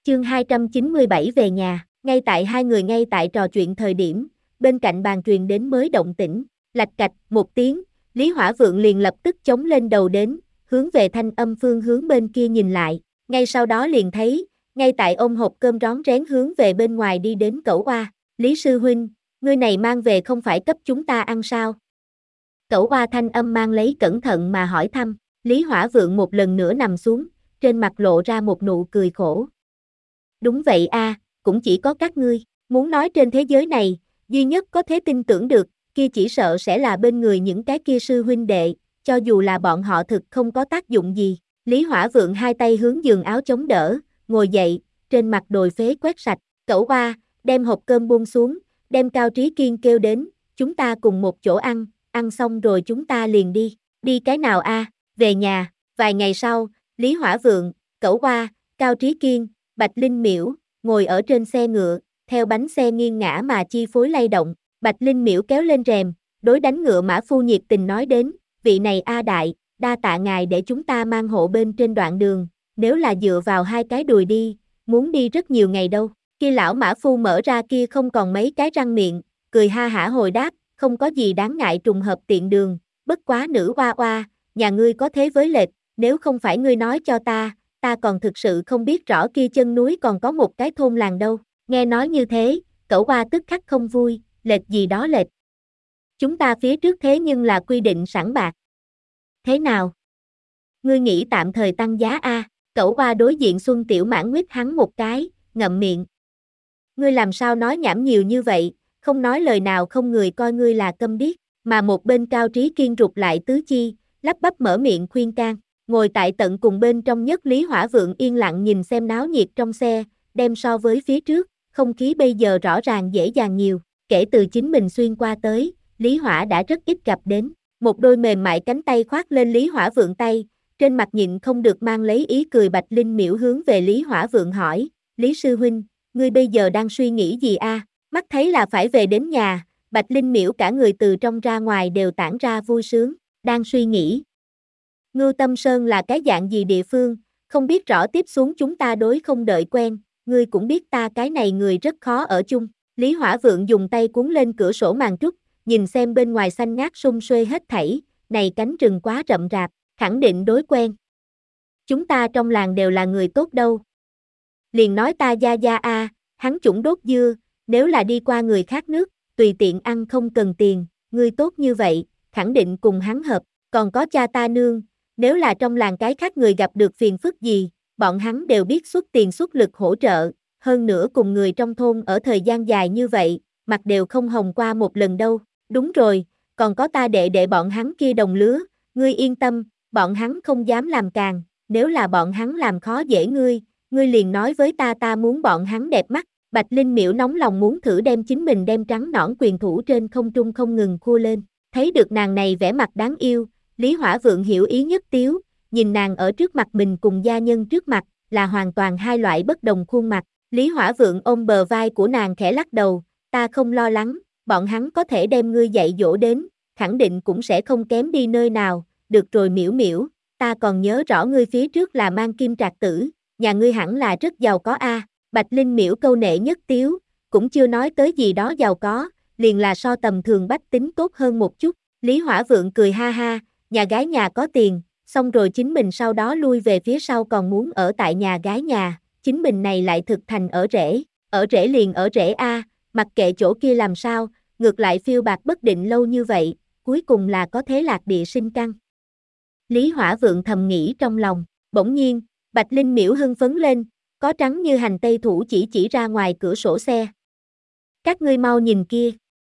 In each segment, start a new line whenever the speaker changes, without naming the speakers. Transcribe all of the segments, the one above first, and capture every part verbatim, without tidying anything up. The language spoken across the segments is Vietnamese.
Chương hai trăm chín mươi bảy về nhà, ngay tại hai người ngay tại trò chuyện thời điểm, bên cạnh bàn truyền đến mới động tĩnh, lạch cạch một tiếng, Lý Hỏa Vượng liền lập tức chống lên đầu đến, hướng về thanh âm phương hướng bên kia nhìn lại, ngay sau đó liền thấy, ngay tại ôm hộp cơm rón rén hướng về bên ngoài đi đến Cẩu Oa, Lý sư huynh, ngươi này mang về không phải cấp chúng ta ăn sao? Cẩu Oa thanh âm mang lấy cẩn thận mà hỏi thăm, Lý Hỏa Vượng một lần nữa nằm xuống, trên mặt lộ ra một nụ cười khổ. Đúng vậy a, à, cũng chỉ có các ngươi, muốn nói trên thế giới này, duy nhất có thể tin tưởng được, kia chỉ sợ sẽ là bên người những cái kia sư huynh đệ, cho dù là bọn họ thực không có tác dụng gì. Lý Hỏa Vượng hai tay hướng giường áo chống đỡ, ngồi dậy, trên mặt đồi phế quét sạch, Cẩu Oa, đem hộp cơm buông xuống, đem Cao Trí Kiên kêu đến, chúng ta cùng một chỗ ăn, ăn xong rồi chúng ta liền đi, đi cái nào a? À? Về nhà. Vài ngày sau, Lý Hỏa Vượng, Cẩu Oa, Cao Trí Kiên, Bạch Linh Miễu, ngồi ở trên xe ngựa, theo bánh xe nghiêng ngã mà chi phối lay động, Bạch Linh Miễu kéo lên rèm, đối đánh ngựa mã phu nhiệt tình nói đến, vị này A Đại, đa tạ ngài để chúng ta mang hộ bên trên đoạn đường, nếu là dựa vào hai cái đùi đi, muốn đi rất nhiều ngày đâu, kia lão mã phu mở ra kia không còn mấy cái răng miệng, cười ha hả hồi đáp, không có gì đáng ngại trùng hợp tiện đường, bất quá nữ oa oa, nhà ngươi có thế với lệch, nếu không phải ngươi nói cho ta, ta còn thực sự không biết rõ kia chân núi còn có một cái thôn làng đâu, nghe nói như thế, Cẩu Oa tức khắc không vui, lệch gì đó lệch. Chúng ta phía trước thế nhưng là quy định sẵn bạc. Thế nào? Ngươi nghĩ tạm thời tăng giá a? Cẩu Oa đối diện Xuân Tiểu Mãn nguyết hắn một cái, ngậm miệng. Ngươi làm sao nói nhảm nhiều như vậy, không nói lời nào không người coi ngươi là câm điếc, mà một bên Cao Trí Kiên rụt lại tứ chi, lắp bắp mở miệng khuyên can. Ngồi tại tận cùng bên trong nhất Lý Hỏa Vượng yên lặng nhìn xem náo nhiệt trong xe, đem so với phía trước, không khí bây giờ rõ ràng dễ dàng nhiều, kể từ chính mình xuyên qua tới, Lý Hỏa đã rất ít gặp đến, một đôi mềm mại cánh tay khoác lên Lý Hỏa Vượng tay, trên mặt nhịn không được mang lấy ý cười. Bạch Linh Miễu hướng về Lý Hỏa Vượng hỏi, Lý sư huynh, ngươi bây giờ đang suy nghĩ gì a? À? Mắt thấy là phải về đến nhà, Bạch Linh Miễu cả người từ trong ra ngoài đều tản ra vui sướng, đang suy nghĩ. Ngưu Tâm Sơn là cái dạng gì địa phương, không biết rõ tiếp xuống chúng ta đối không đợi quen, ngươi cũng biết ta cái này người rất khó ở chung. Lý Hỏa Vượng dùng tay cuốn lên cửa sổ màn trúc, nhìn xem bên ngoài xanh ngát sum xuê hết thảy, này cánh rừng quá rậm rạp, khẳng định đối quen. Chúng ta trong làng đều là người tốt đâu. Liền nói ta gia gia a, hắn chủng đốt dưa, nếu là đi qua người khác nước, tùy tiện ăn không cần tiền, ngươi tốt như vậy, khẳng định cùng hắn hợp, còn có cha ta nương. Nếu là trong làng cái khác người gặp được phiền phức gì, bọn hắn đều biết xuất tiền xuất lực hỗ trợ, hơn nữa cùng người trong thôn ở thời gian dài như vậy, mặt đều không hồng qua một lần đâu. Đúng rồi, còn có ta đệ đệ bọn hắn kia đồng lứa, ngươi yên tâm, bọn hắn không dám làm càng, nếu là bọn hắn làm khó dễ ngươi, ngươi liền nói với ta ta muốn bọn hắn đẹp mắt. Bạch Linh Miễu nóng lòng muốn thử đem chính mình đem trắng nõn quyền thủ trên không trung không ngừng khua lên, thấy được nàng này vẻ mặt đáng yêu, Lý Hỏa Vượng hiểu ý nhất tiếu, nhìn nàng ở trước mặt mình cùng gia nhân trước mặt, là hoàn toàn hai loại bất đồng khuôn mặt. Lý Hỏa Vượng ôm bờ vai của nàng khẽ lắc đầu, ta không lo lắng, bọn hắn có thể đem ngươi dạy dỗ đến, khẳng định cũng sẽ không kém đi nơi nào, được rồi Miễu Miễu, ta còn nhớ rõ ngươi phía trước là mang kim trạc tử, nhà ngươi hẳn là rất giàu có a. Bạch Linh Miễu câu nệ nhất tiếu, cũng chưa nói tới gì đó giàu có, liền là so tầm thường bách tính tốt hơn một chút. Lý Hỏa Vượng cười ha ha, nhà gái nhà có tiền, xong rồi chính mình sau đó lui về phía sau còn muốn ở tại nhà gái nhà, chính mình này lại thực thành ở rễ, ở rễ liền ở rễ a, mặc kệ chỗ kia làm sao, ngược lại phiêu bạc bất định lâu như vậy, cuối cùng là có thế lạc địa sinh căn. Lý Hỏa Vượng thầm nghĩ trong lòng, bỗng nhiên, Bạch Linh Miễu hưng phấn lên, có trắng như hành tây thủ chỉ chỉ ra ngoài cửa sổ xe. Các ngươi mau nhìn kia.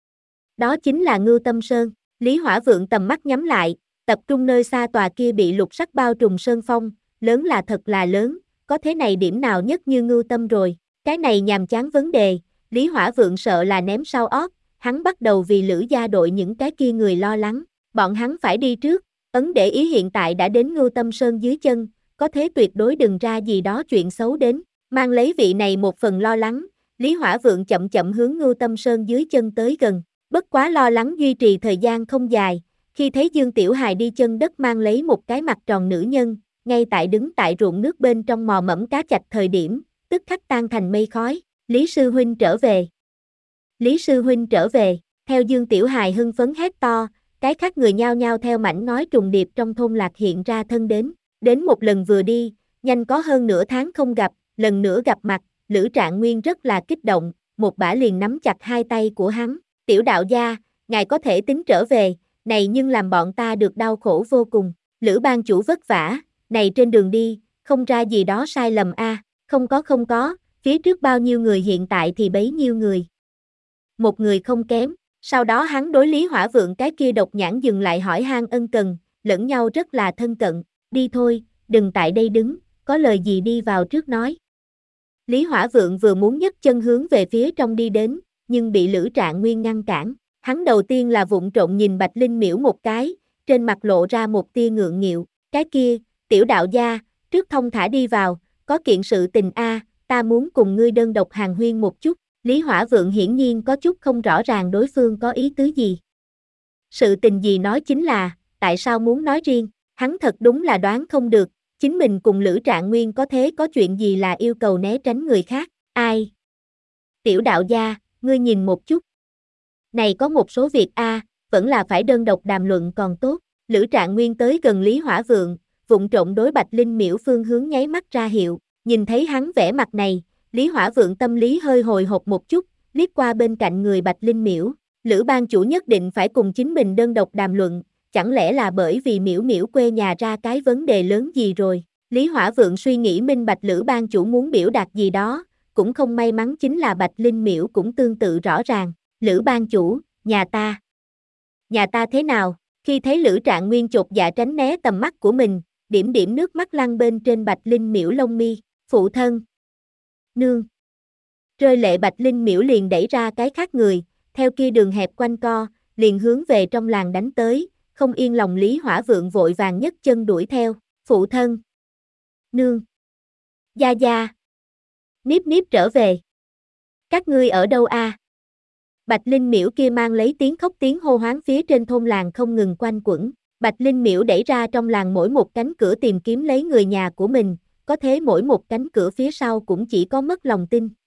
Đó chính là Ngưu Tâm Sơn. Lý Hỏa Vượng tầm mắt nhắm lại, tập trung nơi xa tòa kia bị lục sắc bao trùm sơn phong, lớn là thật là lớn, có thế này điểm nào nhất như Ngưu Tâm rồi. Cái này nhàm chán vấn đề, Lý Hỏa Vượng sợ là ném sau ót, hắn bắt đầu vì Lữ gia đội những cái kia người lo lắng, bọn hắn phải đi trước, ấn để ý hiện tại đã đến Ngưu Tâm Sơn dưới chân, có thế tuyệt đối đừng ra gì đó chuyện xấu đến, mang lấy vị này một phần lo lắng, Lý Hỏa Vượng chậm chậm hướng Ngưu Tâm Sơn dưới chân tới gần, bất quá lo lắng duy trì thời gian không dài, khi thấy Dương Tiểu Hài đi chân đất mang lấy một cái mặt tròn nữ nhân, ngay tại đứng tại ruộng nước bên trong mò mẫm cá chạch thời điểm, tức khắc tan thành mây khói. Lý sư huynh trở về. Lý sư huynh trở về, theo Dương Tiểu Hài hưng phấn hét to, cái khác người nhao nhao theo mảnh nói trùng điệp trong thôn lạc hiện ra thân đến. Đến một lần vừa đi, nhanh có hơn nửa tháng không gặp, lần nữa gặp mặt, Lữ Trạng Nguyên rất là kích động, một bả liền nắm chặt hai tay của hắn. Tiểu đạo gia, ngài có thể tính trở về, này nhưng làm bọn ta được đau khổ vô cùng. Lữ ban chủ vất vả, này trên đường đi, không ra gì đó sai lầm a à. Không có không có, phía trước bao nhiêu người hiện tại thì bấy nhiêu người. Một người không kém, sau đó hắn đối Lý Hỏa Vượng cái kia độc nhãn dừng lại hỏi han ân cần, lẫn nhau rất là thân cận, đi thôi, đừng tại đây đứng, có lời gì đi vào trước nói. Lý Hỏa Vượng vừa muốn nhấc chân hướng về phía trong đi đến, nhưng bị Lữ Trạng Nguyên ngăn cản, hắn đầu tiên là vụng trộm nhìn Bạch Linh Miễu một cái, trên mặt lộ ra một tia ngượng nghịu, cái kia, tiểu đạo gia, trước thông thả đi vào, có kiện sự tình a, ta muốn cùng ngươi đơn độc hàn huyên một chút. Lý Hỏa Vượng hiển nhiên có chút không rõ ràng đối phương có ý tứ gì. Sự tình gì nói chính là, tại sao muốn nói riêng, hắn thật đúng là đoán không được, chính mình cùng Lữ Trạng Nguyên có thế có chuyện gì là yêu cầu né tránh người khác, ai? Tiểu đạo gia, ngươi nhìn một chút. Này có một số việc a, à, vẫn là phải đơn độc đàm luận còn tốt. Lữ Trạng Nguyên tới gần Lý Hỏa Vượng, vụng trộm đối Bạch Linh Miễu phương hướng nháy mắt ra hiệu, nhìn thấy hắn vẻ mặt này, Lý Hỏa Vượng tâm lý hơi hồi hộp một chút, liếc qua bên cạnh người Bạch Linh Miễu, Lữ ban chủ nhất định phải cùng chính mình đơn độc đàm luận, chẳng lẽ là bởi vì Miễu Miễu quê nhà ra cái vấn đề lớn gì rồi. Lý Hỏa Vượng suy nghĩ minh bạch Lữ ban chủ muốn biểu đạt gì đó, cũng không may mắn chính là Bạch Linh Miễu cũng tương tự rõ ràng, Lữ ban chủ, nhà ta. Nhà ta thế nào? Khi thấy Lữ Trạng Nguyên chột dạ tránh né tầm mắt của mình, điểm điểm nước mắt lăn bên trên Bạch Linh Miễu lông mi, phụ thân. Nương. Rơi lệ Bạch Linh Miễu liền đẩy ra cái khác người, theo kia đường hẹp quanh co, liền hướng về trong làng đánh tới, không yên lòng Lý Hỏa Vượng vội vàng nhấc chân đuổi theo, phụ thân. Nương. Gia Gia. Niếp Niếp trở về. Các ngươi ở đâu a? À? Bạch Linh Miễu kia mang lấy tiếng khóc tiếng hô hoáng phía trên thôn làng không ngừng quanh quẩn, Bạch Linh Miễu đẩy ra trong làng mỗi một cánh cửa tìm kiếm lấy người nhà của mình, có thế mỗi một cánh cửa phía sau cũng chỉ có mất lòng tin.